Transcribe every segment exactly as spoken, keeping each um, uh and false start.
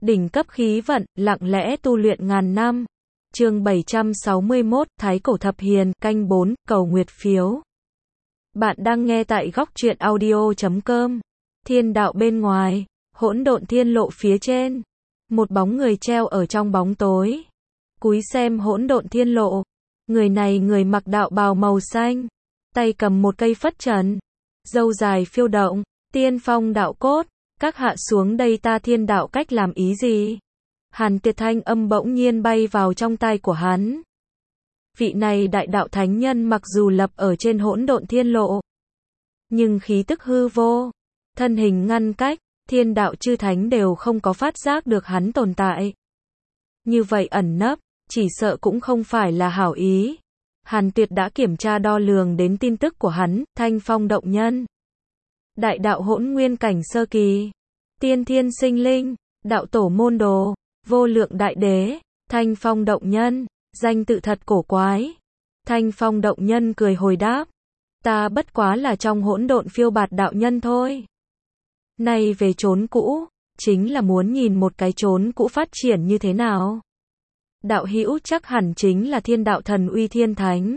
Đỉnh cấp khí vận, lặng lẽ tu luyện ngàn năm. Chương bảy trăm sáu mươi mốt, Thái Cổ Thập Hiền, canh bốn, cầu nguyệt phiếu. Bạn đang nghe tại góc truyện audio chấm com. Thiên đạo bên ngoài, hỗn độn thiên lộ phía trên. Một bóng người treo ở trong bóng tối. Cúi xem hỗn độn thiên lộ. Người này người mặc đạo bào màu xanh. Tay cầm một cây phất trần. Râu dài phiêu động, tiên phong đạo cốt. Các hạ xuống đây ta thiên đạo cách làm ý gì? Hàn Tiệt thanh âm bỗng nhiên bay vào trong tai của hắn. Vị này đại đạo thánh nhân mặc dù lập ở trên hỗn độn thiên lộ, nhưng khí tức hư vô, thân hình ngăn cách, thiên đạo chư thánh đều không có phát giác được hắn tồn tại. Như vậy ẩn nấp, chỉ sợ cũng không phải là hảo ý. Hàn Tuyệt đã kiểm tra đo lường đến tin tức của hắn, thanh phong động nhân. Đại đạo hỗn nguyên cảnh sơ kỳ, tiên thiên sinh linh, đạo tổ môn đồ, vô lượng đại đế, thanh phong động nhân, danh tự thật cổ quái. Thanh phong động nhân cười hồi đáp, ta bất quá là trong hỗn độn phiêu bạt đạo nhân thôi. Nay về chốn cũ, chính là muốn nhìn một cái chốn cũ phát triển như thế nào. Đạo hữu chắc hẳn chính là thiên đạo thần uy thiên thánh.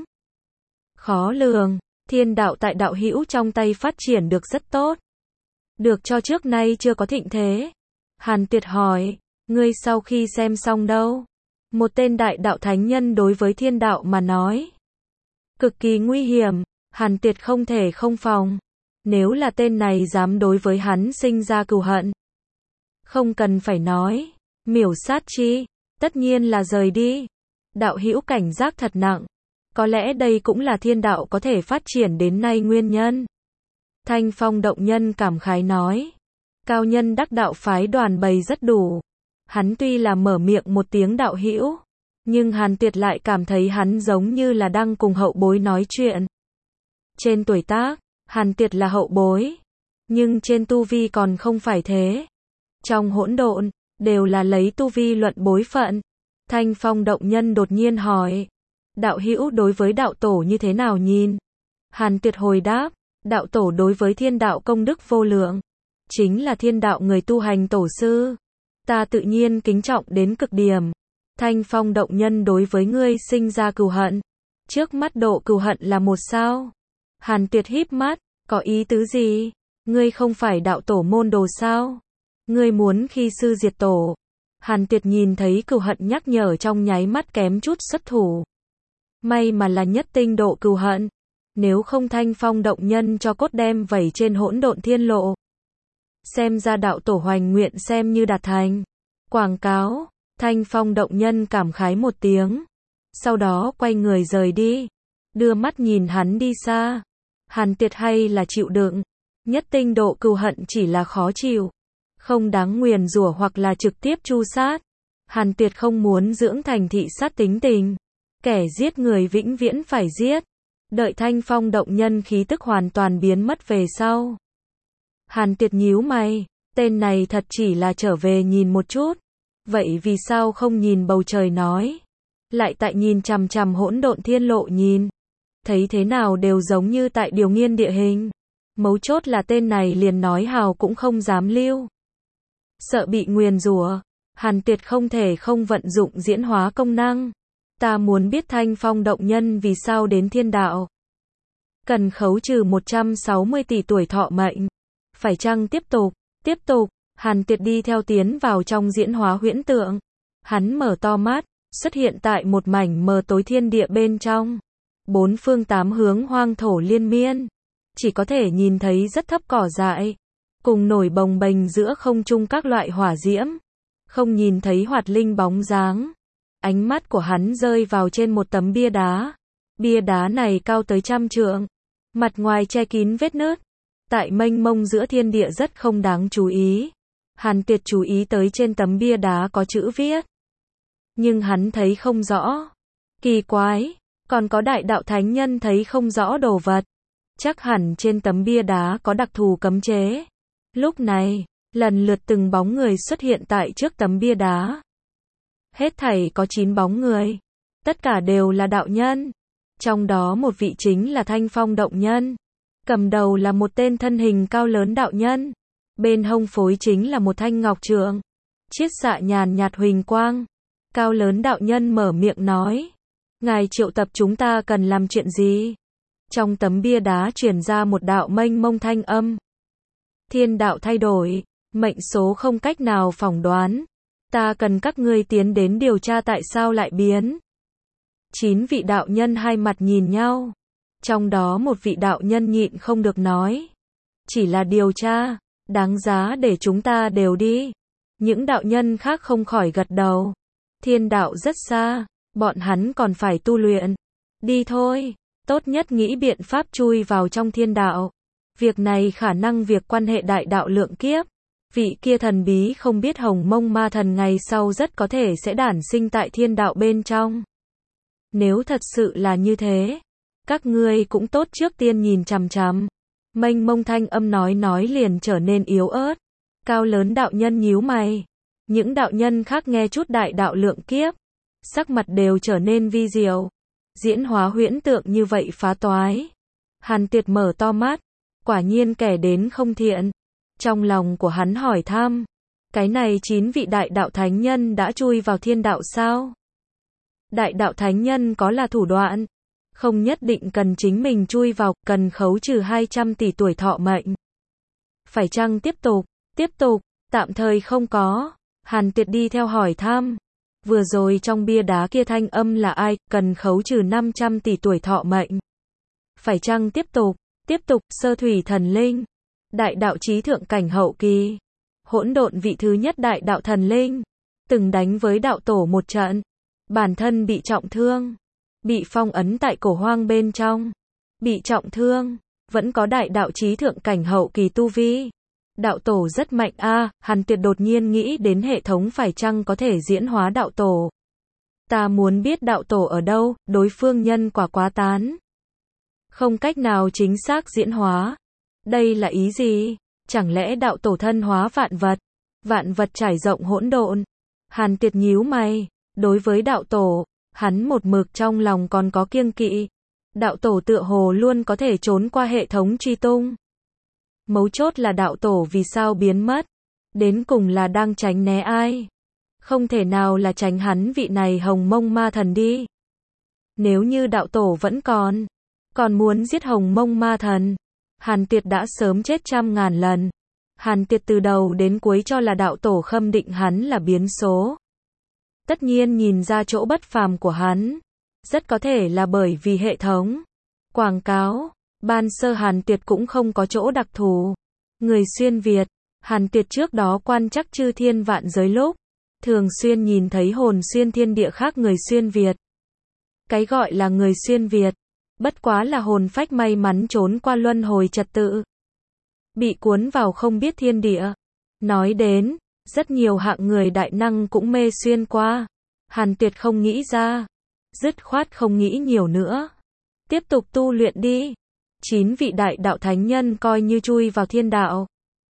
Khó lường, thiên đạo tại đạo hữu trong tay phát triển được rất tốt. Được cho trước nay chưa có thịnh thế. Hàn Tuyệt hỏi, ngươi sau khi xem xong đâu? Một tên đại đạo thánh nhân đối với thiên đạo mà nói. Cực kỳ nguy hiểm, Hàn Tuyệt không thể không phòng. Nếu là tên này dám đối với hắn sinh ra cừu hận, không cần phải nói, miểu sát chi, tất nhiên là rời đi. Đạo hữu cảnh giác thật nặng. Có lẽ đây cũng là thiên đạo có thể phát triển đến nay nguyên nhân. Thanh phong động nhân cảm khái nói. Cao nhân đắc đạo phái đoàn bày rất đủ. Hắn tuy là mở miệng một tiếng đạo hữu, nhưng Hàn Tuyệt lại cảm thấy hắn giống như là đang cùng hậu bối nói chuyện. Trên tuổi tác, Hàn Tuyệt là hậu bối, nhưng trên tu vi còn không phải thế. Trong hỗn độn, đều là lấy tu vi luận bối phận. Thanh phong động nhân đột nhiên hỏi, đạo hữu đối với đạo tổ như thế nào nhìn? Hàn Tuyệt hồi đáp, đạo tổ đối với thiên đạo công đức vô lượng, chính là thiên đạo người tu hành tổ sư. Ta tự nhiên kính trọng đến cực điểm. Thanh phong động nhân đối với ngươi sinh ra cừu hận. Trước mắt độ cừu hận là một sao? Hàn Tuyệt híp mắt, có ý tứ gì? Ngươi không phải đạo tổ môn đồ sao? Ngươi muốn khi sư diệt tổ. Hàn Tuyệt nhìn thấy cừu hận nhắc nhở trong nháy mắt kém chút xuất thủ. May mà là nhất tinh độ cừu hận. Nếu không thanh phong động nhân cho cốt đem vẩy trên hỗn độn thiên lộ. Xem ra đạo tổ hoành nguyện xem như đạt thành. Quảng cáo, thanh phong động nhân cảm khái một tiếng. Sau đó quay người rời đi. Đưa mắt nhìn hắn đi xa. Hàn Tuyệt hay là chịu đựng. Nhất tinh độ cừu hận chỉ là khó chịu. Không đáng nguyền rủa hoặc là trực tiếp tru sát. Hàn Tuyệt không muốn dưỡng thành thị sát tính tình. Kẻ giết người vĩnh viễn phải giết. Đợi thanh phong động nhân khí tức hoàn toàn biến mất về sau. Hàn Tuyệt nhíu mày, tên này thật chỉ là trở về nhìn một chút. Vậy vì sao không nhìn bầu trời nói? Lại tại nhìn chằm chằm hỗn độn thiên lộ nhìn. Thấy thế nào đều giống như tại điều nghiên địa hình. Mấu chốt là tên này liền nói hào cũng không dám lưu. Sợ bị nguyền rủa, Hàn Tuyệt không thể không vận dụng diễn hóa công năng. Ta muốn biết thanh phong động nhân vì sao đến thiên đạo. Cần khấu trừ một trăm sáu mươi tỷ tuổi thọ mệnh. Phải chăng tiếp tục? Tiếp tục. Hàn Tuyệt đi theo tiến vào trong diễn hóa huyễn tượng. Hắn mở to mắt, xuất hiện tại một mảnh mờ tối thiên địa bên trong. Bốn phương tám hướng hoang thổ liên miên. Chỉ có thể nhìn thấy rất thấp cỏ dại. Cùng nổi bồng bềnh giữa không trung các loại hỏa diễm. Không nhìn thấy hoạt linh bóng dáng. Ánh mắt của hắn rơi vào trên một tấm bia đá. Bia đá này cao tới trăm trượng. Mặt ngoài che kín vết nứt. Tại mênh mông giữa thiên địa rất không đáng chú ý. Hàn Tuyệt chú ý tới trên tấm bia đá có chữ viết. Nhưng hắn thấy không rõ. Kỳ quái, còn có đại đạo thánh nhân thấy không rõ đồ vật. Chắc hẳn trên tấm bia đá có đặc thù cấm chế. Lúc này, lần lượt từng bóng người xuất hiện tại trước tấm bia đá. Hết thảy có chín bóng người. Tất cả đều là đạo nhân. Trong đó một vị chính là thanh phong động nhân. Cầm đầu là một tên thân hình cao lớn đạo nhân. Bên hông phối chính là một thanh ngọc trượng. chiết xạ nhàn nhạt huỳnh quang. Cao lớn đạo nhân mở miệng nói. Ngài triệu tập chúng ta cần làm chuyện gì? Trong tấm bia đá truyền ra một đạo mênh mông thanh âm. Thiên đạo thay đổi, mệnh số không cách nào phỏng đoán. Ta cần các ngươi tiến đến điều tra tại sao lại biến. Chín vị đạo nhân hai mặt nhìn nhau. Trong đó một vị đạo nhân nhịn không được nói. Chỉ là điều tra, đáng giá để chúng ta đều đi. Những đạo nhân khác không khỏi gật đầu. Thiên đạo rất xa, bọn hắn còn phải tu luyện. Đi thôi, tốt nhất nghĩ biện pháp chui vào trong thiên đạo. Việc này khả năng việc quan hệ đại đạo lượng kiếp. Vị kia thần bí không biết Hồng Mông Ma Thần ngày sau rất có thể sẽ đản sinh tại thiên đạo bên trong. Nếu thật sự là như thế, các ngươi cũng tốt trước tiên nhìn chằm chằm. Mênh mông thanh âm nói nói liền trở nên yếu ớt. Cao lớn đạo nhân nhíu mày. Những đạo nhân khác nghe chút đại đạo lượng kiếp, sắc mặt đều trở nên vi diệu. Diễn hóa huyễn tượng như vậy phá toái. Hàn Tiệt mở to mắt, quả nhiên kẻ đến không thiện. Trong lòng của hắn hỏi thăm, cái này chín vị đại đạo thánh nhân đã chui vào thiên đạo sao? Đại đạo thánh nhân có là thủ đoạn, không nhất định cần chính mình chui vào, cần khấu trừ hai trăm tỷ tuổi thọ mệnh. Phải chăng tiếp tục? Tiếp tục, tạm thời không có. Hàn Tiệt đi theo hỏi thăm. Vừa rồi trong bia đá kia thanh âm là ai, cần khấu trừ năm trăm tỷ tuổi thọ mệnh. Phải chăng tiếp tục? Tiếp tục, sơ thủy thần linh. Đại đạo chí thượng cảnh hậu kỳ. Hỗn độn vị thứ nhất đại đạo thần linh. Từng đánh với đạo tổ một trận. Bản thân bị trọng thương. Bị phong ấn tại cổ hoang bên trong. Bị trọng thương. Vẫn có đại đạo chí thượng cảnh hậu kỳ tu vi. Đạo tổ rất mạnh a. À, Hàn Tuyệt đột nhiên nghĩ đến hệ thống phải chăng có thể diễn hóa đạo tổ. Ta muốn biết đạo tổ ở đâu, đối phương nhân quả quá tán. Không cách nào chính xác diễn hóa. Đây là ý gì? Chẳng lẽ đạo tổ thân hóa vạn vật? Vạn vật trải rộng hỗn độn. Hàn Tuyệt nhíu mày. Đối với đạo tổ, hắn một mực trong lòng còn có kiêng kỵ. Đạo tổ tựa hồ luôn có thể trốn qua hệ thống truy tung. Mấu chốt là đạo tổ vì sao biến mất? Đến cùng là đang tránh né ai? Không thể nào là tránh hắn vị này Hồng Mông Ma Thần đi. Nếu như đạo tổ vẫn còn, còn muốn giết Hồng Mông Ma Thần, Hàn Tuyệt đã sớm chết trăm ngàn lần. Hàn Tuyệt từ đầu đến cuối cho là đạo tổ khâm định hắn là biến số. Tất nhiên nhìn ra chỗ bất phàm của hắn. Rất có thể là bởi vì hệ thống quảng cáo. Ban sơ Hàn Tuyệt cũng không có chỗ đặc thù. Người xuyên Việt, Hàn Tuyệt trước đó quan trắc chư thiên vạn giới lúc, thường xuyên nhìn thấy hồn xuyên thiên địa khác người xuyên Việt. Cái gọi là người xuyên Việt, bất quá là hồn phách may mắn trốn qua luân hồi trật tự. Bị cuốn vào không biết thiên địa. Nói đến, rất nhiều hạng người đại năng cũng mê xuyên qua. Hàn Tuyệt không nghĩ ra. Dứt khoát không nghĩ nhiều nữa. Tiếp tục tu luyện đi. Chín vị đại đạo thánh nhân coi như chui vào thiên đạo.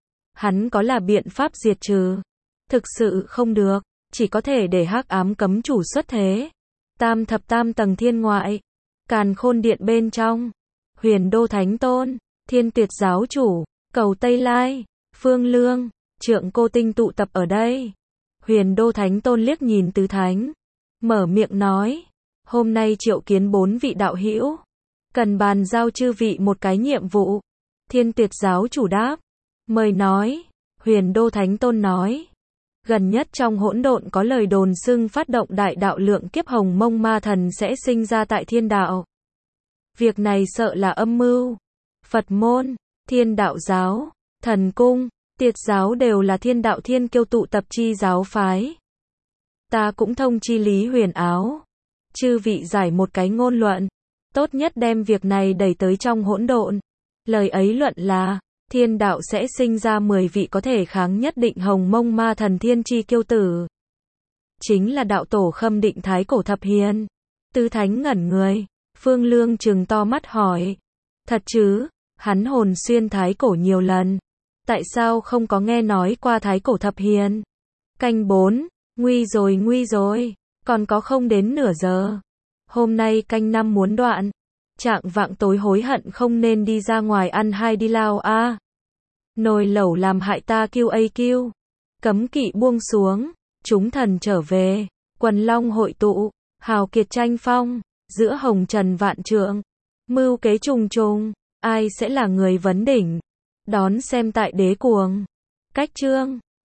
Hắn có là biện pháp diệt trừ. Thực sự không được, chỉ có thể để hắc ám cấm chủ xuất thế. Tam thập tam tầng thiên ngoại, càn khôn điện bên trong, huyền đô thánh tôn, thiên tuyệt giáo chủ, cầu Tây Lai, Phương Lương, Trượng Cô Tinh tụ tập ở đây. Huyền đô thánh tôn liếc nhìn tứ thánh, mở miệng nói, hôm nay triệu kiến bốn vị đạo hữu. Cần bàn giao chư vị một cái nhiệm vụ. Thiên tuyệt giáo chủ đáp. Mời nói. Huyền đô thánh tôn nói. Gần nhất trong hỗn độn có lời đồn xưng phát động đại đạo lượng kiếp Hồng Mông Ma Thần sẽ sinh ra tại thiên đạo. Việc này sợ là âm mưu. Phật môn, thiên đạo giáo, thần cung, tiệt giáo đều là thiên đạo thiên kiêu tụ tập chi giáo phái. Ta cũng thông chi Lý Huyền Áo. Chư vị giải một cái ngôn luận. Tốt nhất đem việc này đẩy tới trong hỗn độn. Lời ấy luận là, thiên đạo sẽ sinh ra mười vị có thể kháng nhất định Hồng Mông Ma Thần thiên chi kiêu tử. Chính là đạo tổ khâm định thái cổ thập hiền. Tứ thánh ngẩn người. Phương Lương trừng to mắt hỏi. Thật chứ, hắn hồn xuyên thái cổ nhiều lần. Tại sao không có nghe nói qua thái cổ thập hiền? Canh bốn, nguy rồi nguy rồi, còn có không đến nửa giờ. Hôm nay canh năm muốn đoạn. Trạng vạng tối hối hận không nên đi ra ngoài ăn hai đi lao a. À. Nồi lẩu làm hại ta kêu a kêu. Cấm kỵ buông xuống, chúng thần trở về, quần long hội tụ, hào kiệt tranh phong, giữa hồng trần vạn trượng, mưu kế trùng trùng, ai sẽ là người vấn đỉnh? Đón xem tại Đế Cuồng. Cách chương